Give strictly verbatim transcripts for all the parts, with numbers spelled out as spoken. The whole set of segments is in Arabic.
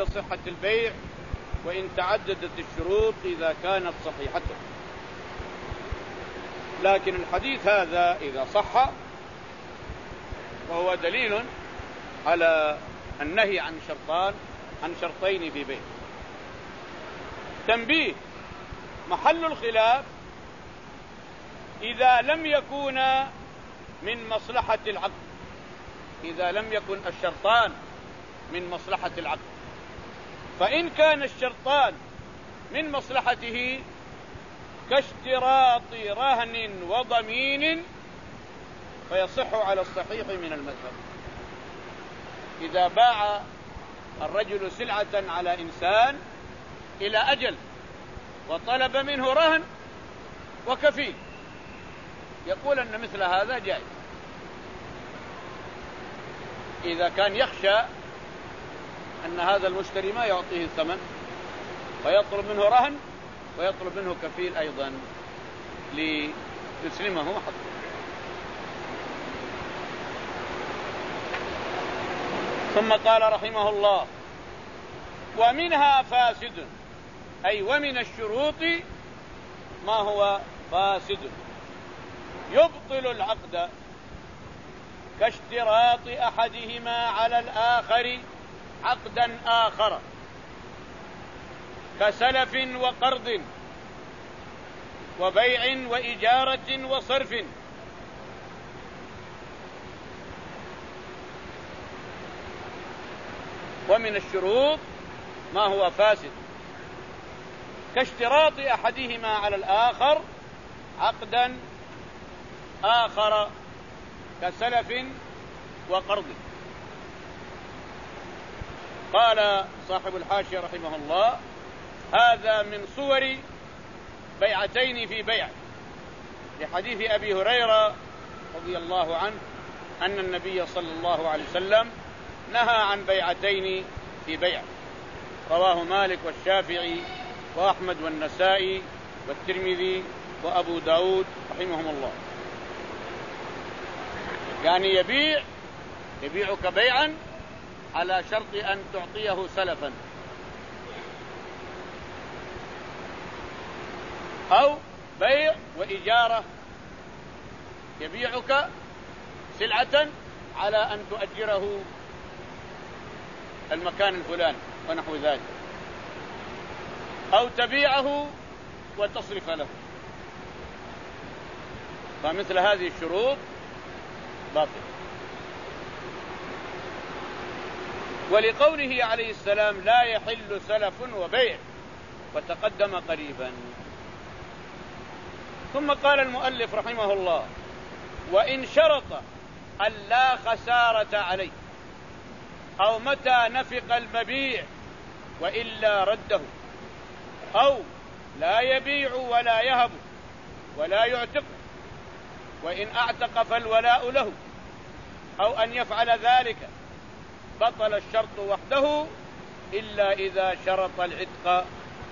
بصحة البيع وإن تعددت الشروط إذا كانت صحيحة. لكن الحديث هذا إذا صح وهو دليل على النهي عن شرطان عن شرطين في بيع. تنبيه: محل الخلاف إذا لم يكون من مصلحة العقد، إذا لم يكن الشرطان من مصلحة العقد. فإن كان الشرطان من مصلحته كاشتراط رهن وضمين فيصح على الصحيح من المذهب. إذا باع الرجل سلعة على إنسان إلى أجل وطلب منه رهن وكفيل، يقول أن مثل هذا جائز إذا كان يخشى أن هذا المشتري ما يعطيه الثمن فيطلب منه رهن ويطلب منه كفيل أيضا ليسلمه حقه. ثم قال رحمه الله: ومنها فاسد، أي ومن الشروط ما هو فاسد يبطل العقد، كاشتراط أحدهما على الآخر عقدا آخر، كسلف وقرض وبيع وإجارة وصرف. ومن الشروط ما هو فاسد كاشتراط أحدهما على الآخر عقدا آخر، كسلف وقرض. قال صاحب الحاشية رحمه الله: هذا من صور بيعتين في بيع، لحديث أبي هريرة رضي الله عنه أن النبي صلى الله عليه وسلم نهى عن بيعتين في بيع، رواه مالك والشافعي وأحمد والنسائي والترمذي وأبو داود رحمهم الله. يعني يبيع يبيعك بيعا على شرط أن تعطيه سلفا، أو بيع وإجارة، يبيعك سلعة على أن تؤجره المكان الفلاني ونحو ذلك، أو تبيعه وتصرف له. فمثل هذه الشروط باطل. ولقوله عليه السلام: لا يحل سلف وبيع، وتقدم قريبا. ثم قال المؤلف رحمه الله: وإن شرط أن لا خسارة عليه، أو متى نفق المبيع وإلا رده، أو لا يبيع ولا يهب ولا يعتق، وإن أعتق فالولاء له، أو أن يفعل ذلك، بطل الشرط وحده إلا إذا شرط العتق.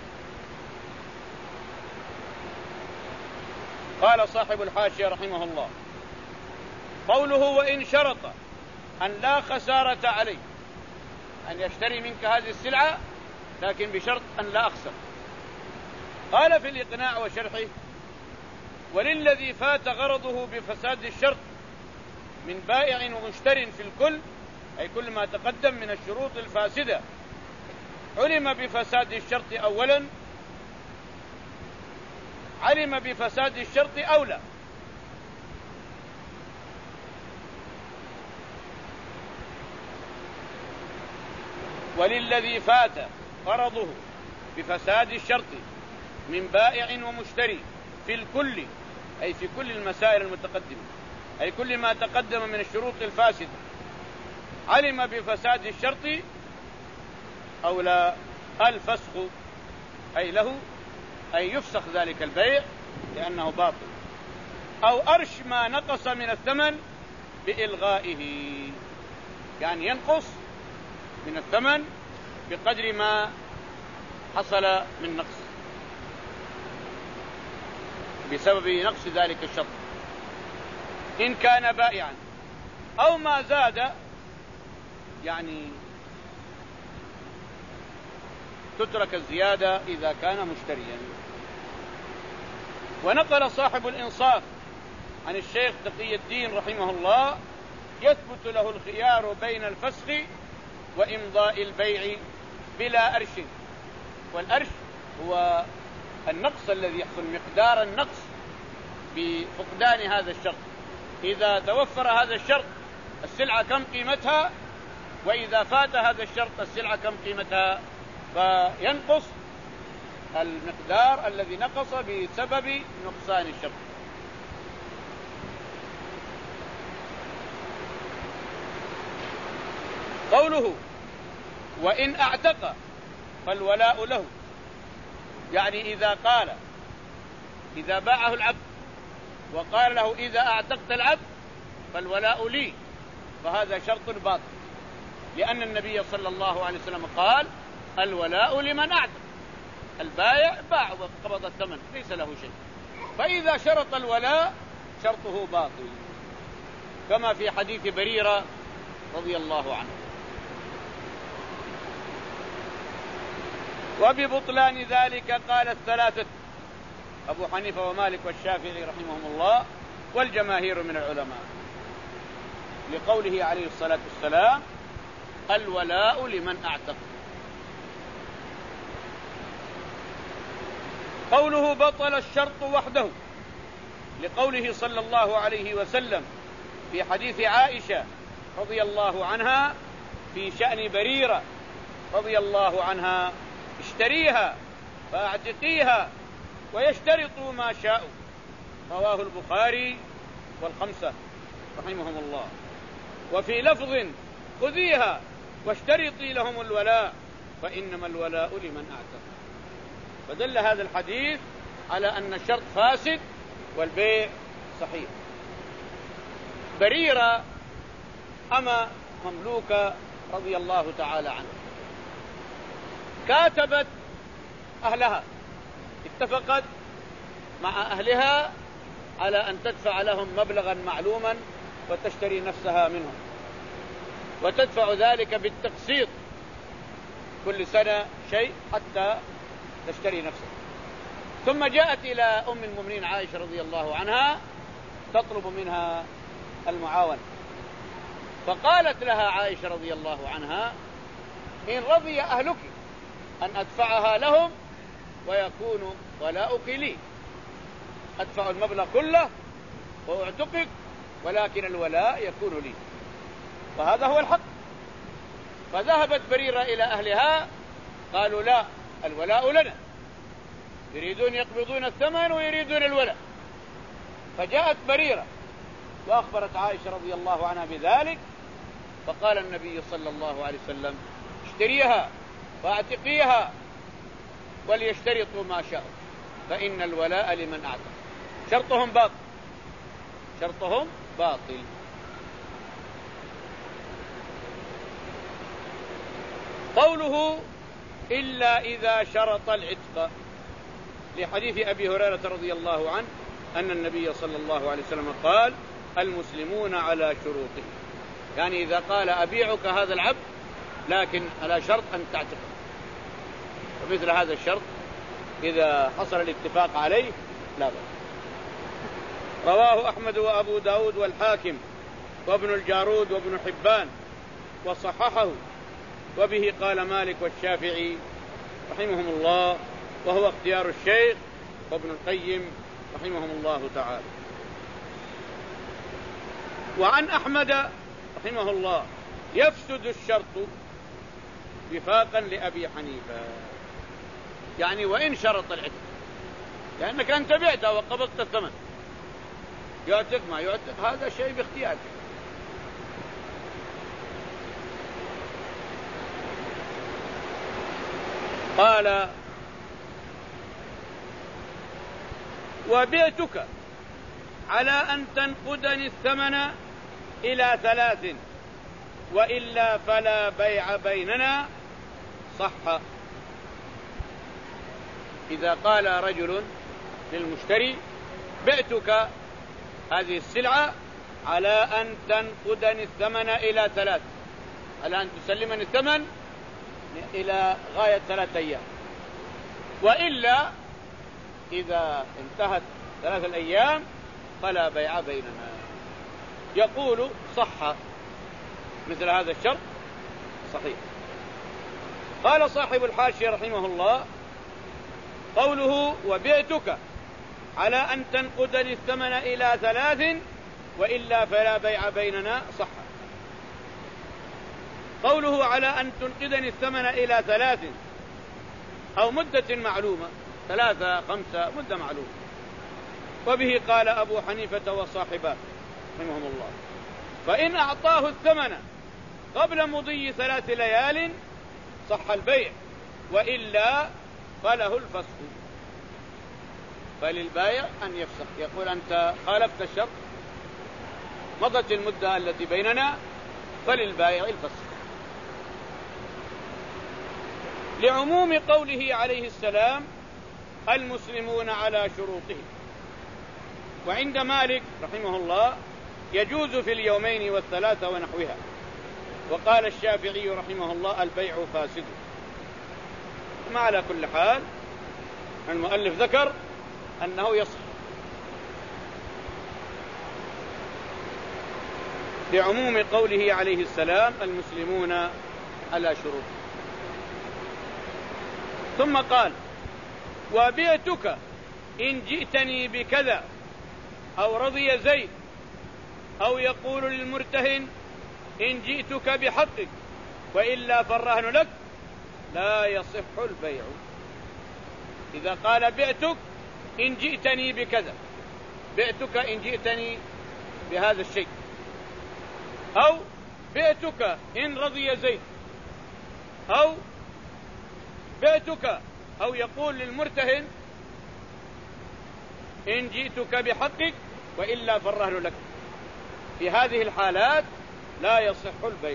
قال صاحب الحاشية رحمه الله: قوله وإن شرط أن لا خسارة عليه، أن يشتري منك هذه السلعة لكن بشرط أن لا أخسر. قال في الإقناع وشرحه: وللذي فات غرضه بفساد الشرط من بائع ومشتر في الكل، أي كل ما تقدم من الشروط الفاسدة، علم بفساد الشرط أولا، علم بفساد الشرط أولى. وللذي فات غرضه بفساد الشرط من بائع ومشتري في الكل، أي في كل المسائل المتقدمة، أي كل ما تقدم من الشروط الفاسدة، علم بفساد الشرط أولى الفسخ، أي له أي يفسخ ذلك البيع لأنه باطل، أو أرش ما نقص من الثمن بإلغائه، يعني ينقص من الثمن بقدر ما حصل من نقص بسبب نقص ذلك الشرط إن كان بائعا، أو ما زاد، يعني تترك الزيادة إذا كان مشتريا. ونقل صاحب الإنصاف عن الشيخ تقي الدين رحمه الله: يثبت له الخيار بين الفسخ وإمضاء البيع بلا أرش. والأرش هو النقص الذي يحصل، مقدار النقص بفقدان هذا الشرط. إذا توفر هذا الشرط السلعة كم قيمتها، وإذا فات هذا الشرط السلعة كم قيمتها، فينقص المقدار الذي نقص بسبب نقصان الشرط. قوله: وإن أعتق فالولاء له، يعني إذا قال إذا باعه العبد وقال له: إذا أعتقت العبد فالولاء لي، فهذا شرط باطل، لأن النبي صلى الله عليه وسلم قال: الولاء لمن أعتق. البائع باع وقبض الثمن ليس له شيء، فإذا شرط الولاء شرطه باطل، كما في حديث بريرة رضي الله عنه. وببطلان ذلك قال الثلاثة: أبو حنيفة ومالك والشافعي رحمهم الله والجماهير من العلماء، لقوله عليه الصلاة والسلام: الولاء لمن أعتق. قوله: بطل الشرط وحده، لقوله صلى الله عليه وسلم في حديث عائشة رضي الله عنها في شأن بريرة رضي الله عنها: اشتريها فاعتقيها ويشترطوا ما شاءوا. رواه البخاري والخمسة رحمهم الله. وفي لفظ: خذيها واشترطي لهم الولاء فإنما الولاء لمن أعتق. فدل هذا الحديث على أن الشرط فاسد والبيع صحيح. بريرة أما مملوكة رضي الله تعالى عنها، كاتبت أهلها، اتفقت مع أهلها على أن تدفع لهم مبلغا معلوما وتشتري نفسها منهم، وتدفع ذلك بالتقسيط كل سنة شيء حتى تشتري نفسها. ثم جاءت إلى أم المؤمنين عائشة رضي الله عنها تطلب منها المعاونة، فقالت لها عائشة رضي الله عنها: إن رضي أهلك أن أدفعها لهم ويكون ولاؤك لي، أدفع المبلغ كله وأعتقك، ولكن الولاء يكون لي. فهذا هو الحق. فذهبت بريرة إلى أهلها، قالوا: لا، الولاء لنا، يريدون يقبضون الثمن ويريدون الولاء. فجاءت بريرة وأخبرت عائشة رضي الله عنها بذلك، فقال النبي صلى الله عليه وسلم: اشتريها فاعتقيها وليشترطوا ما شاءوا فإن الولاء لمن أعتق. شرطهم باطل، شرطهم باطل. قوله: إلا إذا شرط العتق، لحديث أبي هريرة رضي الله عنه أن النبي صلى الله عليه وسلم قال: المسلمون على شروطه، يعني إذا قال: أبيعك هذا العبد لكن على شرط أن تعتق، ومثل هذا الشرط إذا حصل الاتفاق عليه لا بأس. رواه أحمد وأبو داود والحاكم وابن الجارود وابن حبان وصححه، وبه قال مالك والشافعي رحمهم الله، وهو اختيار الشيخ وابن القيم رحمهم الله تعالى. وعن أحمد رحمه الله: يفسد الشرط وفاقا لأبي حنيفة، يعني وإن شرط العتق، لأنك أنت بعته وقبضت الثمن، يعتق ما يعتق هذا شيء باختيارك. قال: وبعتك على أن تنقدني الثمن إلى ثلاث وإلا فلا بيع بيننا، صح. إذا قال رجل للمشتري: بعتك هذه السلعة على أن تنقدني الثمن إلى ثلاث، على أن تسلمني الثمن إلى غاية ثلاثة أيام، وإلا إذا انتهت ثلاثة الأيام فلا بيع بيننا. يقول صح مثل هذا الشرط صحيح. قال صاحب الحاشية رحمه الله: قوله وبعتك على أن تنقدني الثمن إلى ثلاث وإلا فلا بيع بيننا صح. قوله على أن تنقدني الثمن إلى ثلاث أو مدة معلومة، ثلاثة خمسة مدة معلومة. وبه قال أبو حنيفة وصاحبه رحمهم الله: فإن أعطاه الثمن قبل مضي ثلاث ليال صح البيع، وإلا فله الفسخ. فللبائع أن يفسخ، يقول أنت خالفت الشرط، مضت المدة التي بيننا، فللبائع الفسخ. لعموم قوله عليه السلام: المسلمون على شروطهم. وعند مالك رحمه الله يجوز في اليومين والثلاثة ونحوها. وقال الشافعي رحمه الله: البيع فاسد. ما على كل حال المؤلف ذكر أنه يصح لعموم قوله عليه السلام: المسلمون على شروط. ثم قال: وبعتك إن جئتني بكذا، أو رضي زيد، أو يقول للمرتهن: إن جئتك بحقك وإلا فالرهن لك، لا يصح البيع. إذا قال بعتك إن جئتني بكذا، بعتك إن جئتني بهذا الشيء، أو بعتك إن رضي زيد، أو بعتك، أو يقول للمرتهن: إن جئتك بحقك وإلا فالرهن لك، في هذه الحالات لا يصح البيع.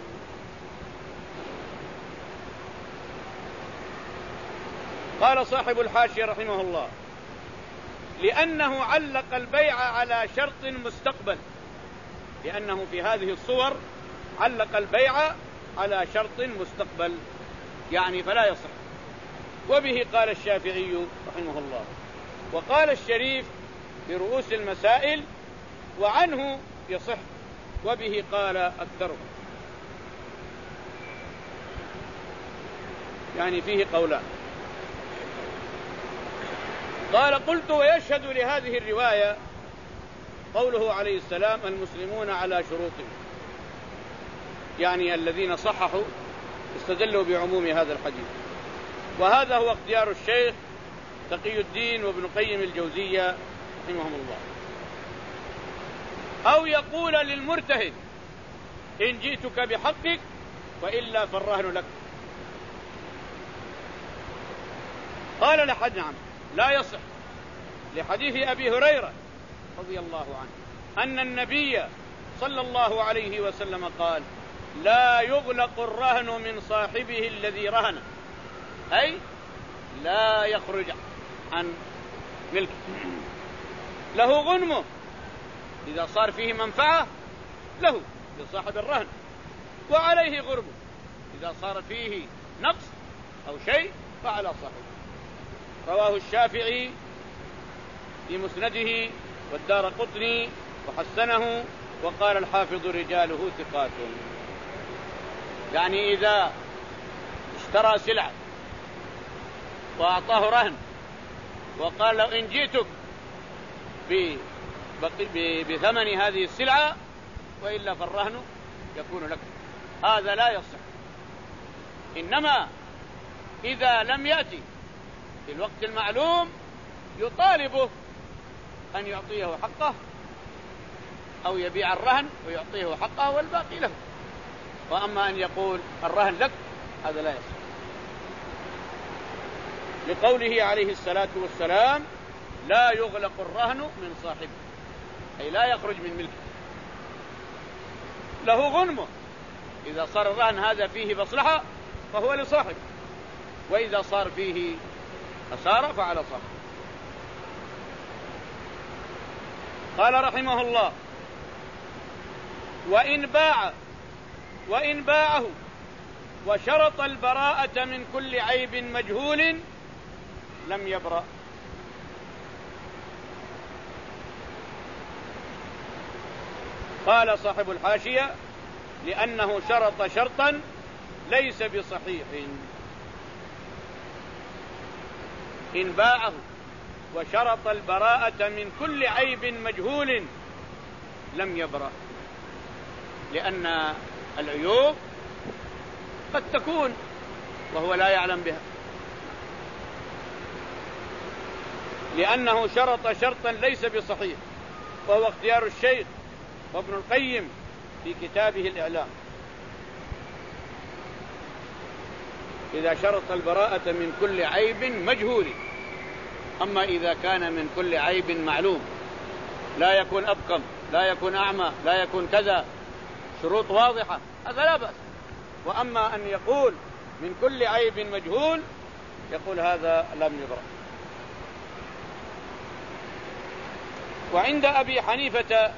قال صاحب الحاشية رحمه الله: لأنه علق البيع على شرط مستقبل، لأنه في هذه الصور علق البيع على شرط مستقبل، يعني فلا يصح. وبه قال الشافعي رحمه الله. وقال الشريف برؤوس المسائل: وعنه يصح. وبه قال أكثرهم، يعني فيه قولان. قال: قلت: ويشهد لهذه الرواية قوله عليه السلام: المسلمون على شروطهم، يعني الذين صححوا استدلوا بعموم هذا الحديث. وهذا هو اختيار الشيخ تقي الدين وابن قيم الجوزية رحمهم الله. أو يقول للمرتهن: إن جئتك بحقك وإلا فالرهن لك. قال لحد نعم لا يصح، لحديث أبي هريرة رضي الله عنه أن النبي صلى الله عليه وسلم قال: لا يغلق الرهن من صاحبه الذي رهن، أي لا يخرج عن ملكه، له غنمه إذا صار فيه منفعة له لصاحب الرهن، وعليه غرمه إذا صار فيه نقص أو شيء فعلى صاحبه. رواه الشافعي في مسنده والدارقطني وحسنه، وقال الحافظ: رجاله ثقات. يعني إذا اشترى سلعة وأعطاه رهن وقال: لو إن جئتك بثمن هذه السلعة وإلا فالرهن يكون لك، هذا لا يصح. إنما إذا لم يأتي في الوقت المعلوم يطالبه أن يعطيه حقه، أو يبيع الرهن ويعطيه حقه والباقي له. وأما أن يقول الرهن لك، هذا لا يصح، لقوله عليه الصلاة والسلام: لا يغلق الرهن من صاحبه، أي لا يخرج من ملكه، له غنمه. إذا صار الرهن هذا فيه مصلحة فهو لصاحبه، وإذا صار فيه خسارة فعلى صاحبه. قال رحمه الله: وإن باع وإن باعه وشرط البراءة من كل عيب مجهول لم يبرأ. قال صاحب الحاشية: لأنه شرط شرطا ليس بصحيح. إن باعه وشرط البراءة من كل عيب مجهول لم يبرأ، لأن العيوب قد تكون وهو لا يعلم بها. لأنه شرط شرطا ليس بصحيح، وهو اختيار الشيخ وابن القيم في كتابه الإعلام. إذا شرط البراءة من كل عيب مجهول. أما إذا كان من كل عيب معلوم، لا يكون أبكم، لا يكون أعمى، لا يكون كذا، شروط واضحة، هذا لا بأس. وأما أن يقول من كل عيب مجهول، يقول هذا لم يبرأ. وعند أبي حنيفة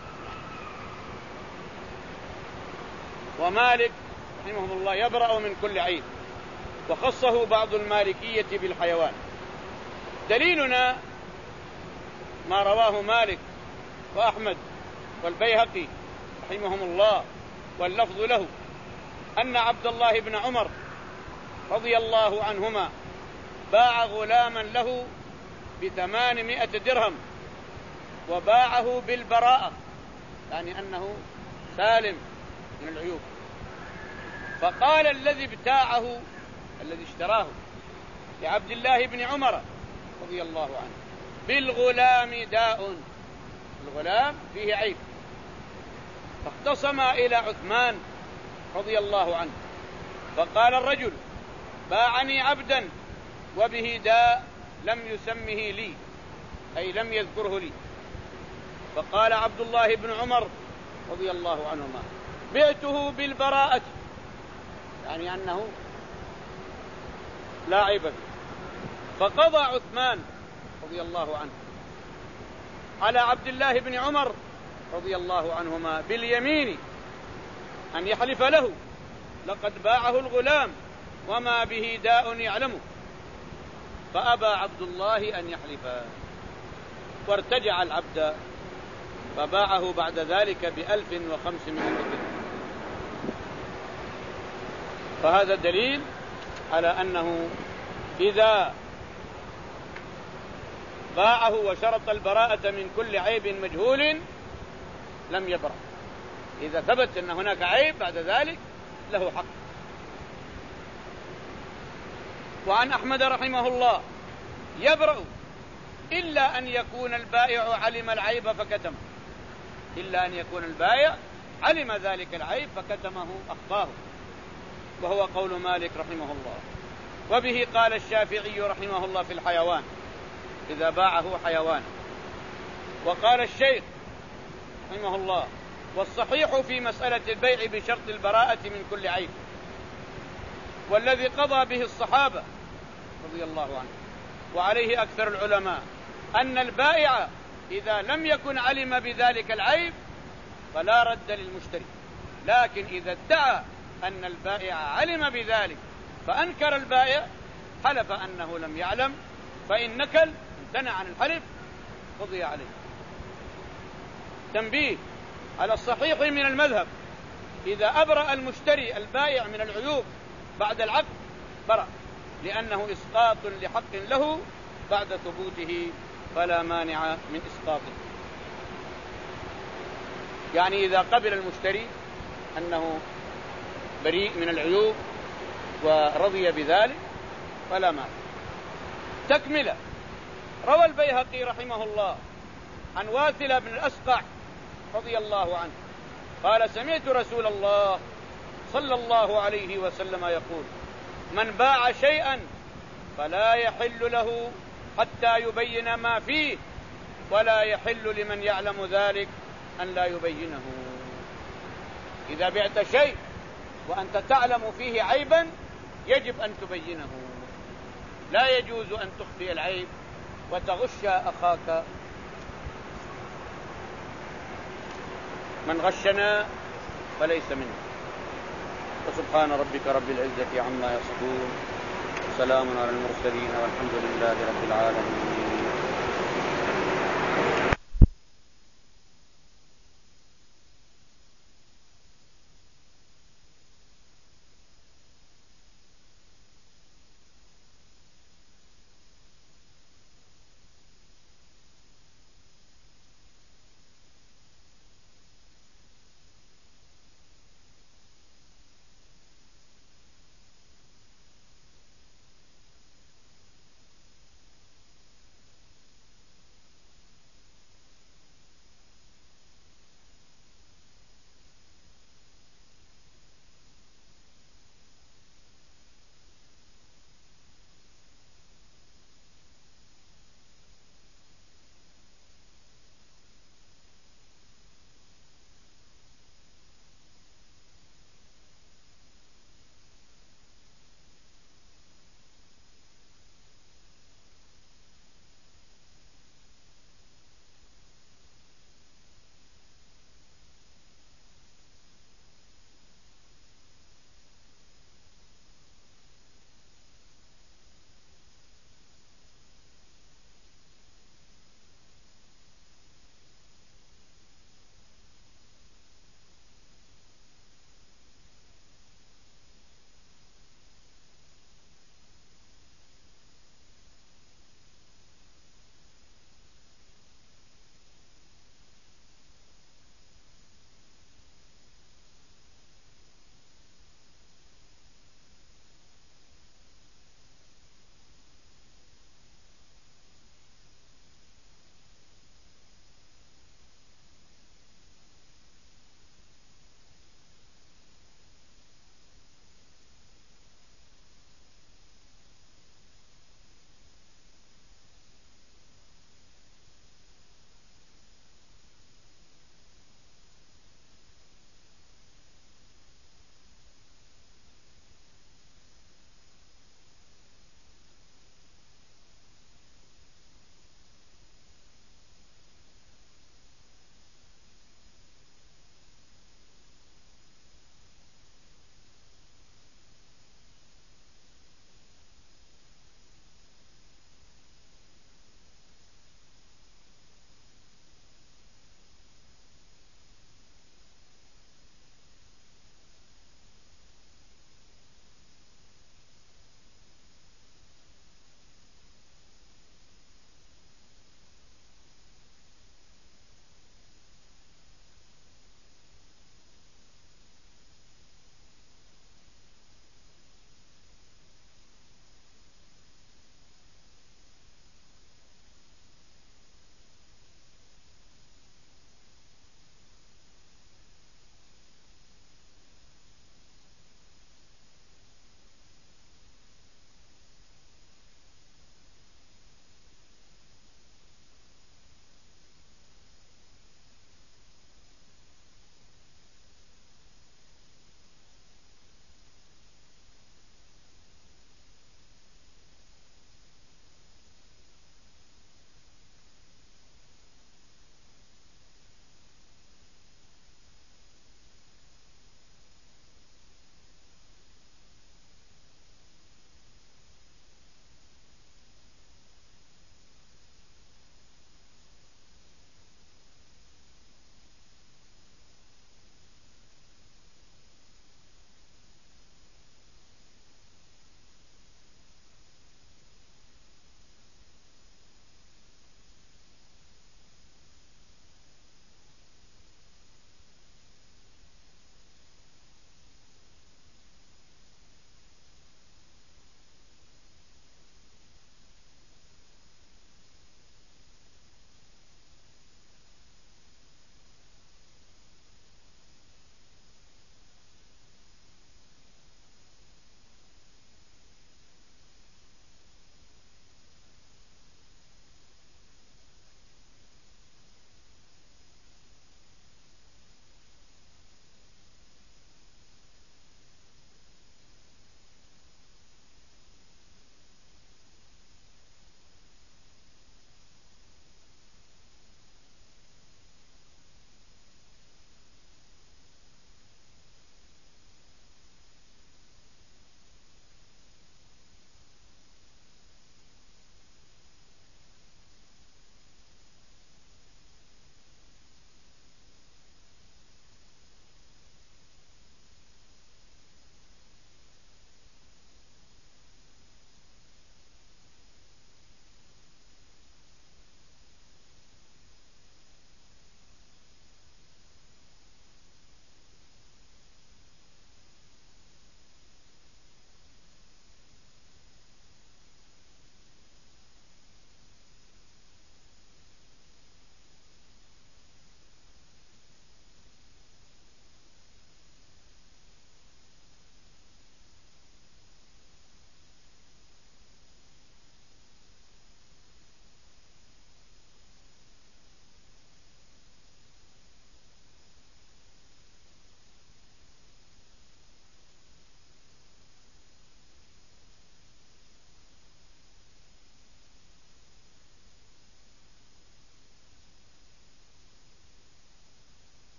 ومالك رحمهم الله يبرأ من كل عيب، وخصه بعض المالكية بالحيوان. دليلنا ما رواه مالك وأحمد والبيهقي رحمهم الله واللفظ له، أن عبد الله بن عمر رضي الله عنهما باع غلاما له بثمانمائة درهم، وباعه بالبراءة، يعني أنه سالم من العيوب. فقال الذي ابتاعه الذي اشتراه لعبد الله بن عمر رضي الله عنه: بالغلام داء، الغلام فيه عيب. فاختصم إلى عثمان رضي الله عنه، فقال الرجل: باعني عبدا وبه داء لم يسمه لي، أي لم يذكره لي. فقال عبد الله بن عمر رضي الله عنهما: بعته بالبراءة، يعني أنه لا عيب فيه. فقضى عثمان رضي الله عنه على عبد الله بن عمر رضي الله عنهما باليمين أن يحلف له: لقد باعه الغلام وما به داء يعلمه. فأبى عبد الله أن يحلف، وارتجع العبد، فباعه بعد ذلك بألف وخمسمائة درهم. فهذا دليل على أنه إذا باعه وشرط البراءة من كل عيب مجهول لم يبرأ. إذا ثبت أن هناك عيب بعد ذلك له حق. وعن أحمد رحمه الله: يبرأ إلا أن يكون البائع علم العيب فكتمه، إلا أن يكون البائع علم ذلك العيب فكتمه أخفاه، وهو قول مالك رحمه الله. وبه قال الشافعي رحمه الله في الحيوان إذا باعه حيوان. وقال الشيخ رحمه الله: والصحيح في مسألة البيع بشرط البراءة من كل عيب، والذي قضى به الصحابة رضي الله عنه وعليه أكثر العلماء، أن البائع إذا لم يكن علم بذلك العيب فلا رد للمشتري. لكن إذا ادعى أن البائع علم بذلك فأنكر البائع، حلف أنه لم يعلم، فإن نكل امتنع عن الحلف قضي عليه. تنبيه على الصحيح من المذهب: إذا أبرأ المشتري البائع من العيوب بعد العقد برأ، لأنه إسقاط لحق له بعد ثبوته، فلا مانع من إسقاطه. يعني إذا قبل المشتري أنه بريء من العيوب ورضي بذلك فلا مانع. تكملة: روى البيهقي رحمه الله عن واثلة بن الأسقع رضي الله عنه قال: سمعت رسول الله صلى الله عليه وسلم يقول: من باع شيئا فلا يحل له حتى يبين ما فيه، ولا يحل لمن يعلم ذلك أن لا يبينه. إذا بعت شيء وأنت تعلم فيه عيبا يجب أن تبينه، لا يجوز أن تخفي العيب وتغش أخاك. من غشنا فليس منا. وسبحان ربك رب العزة عما يصفون، وسلام على المرسلين، والحمد لله رب العالمين.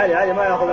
علي هذه ما يأخذ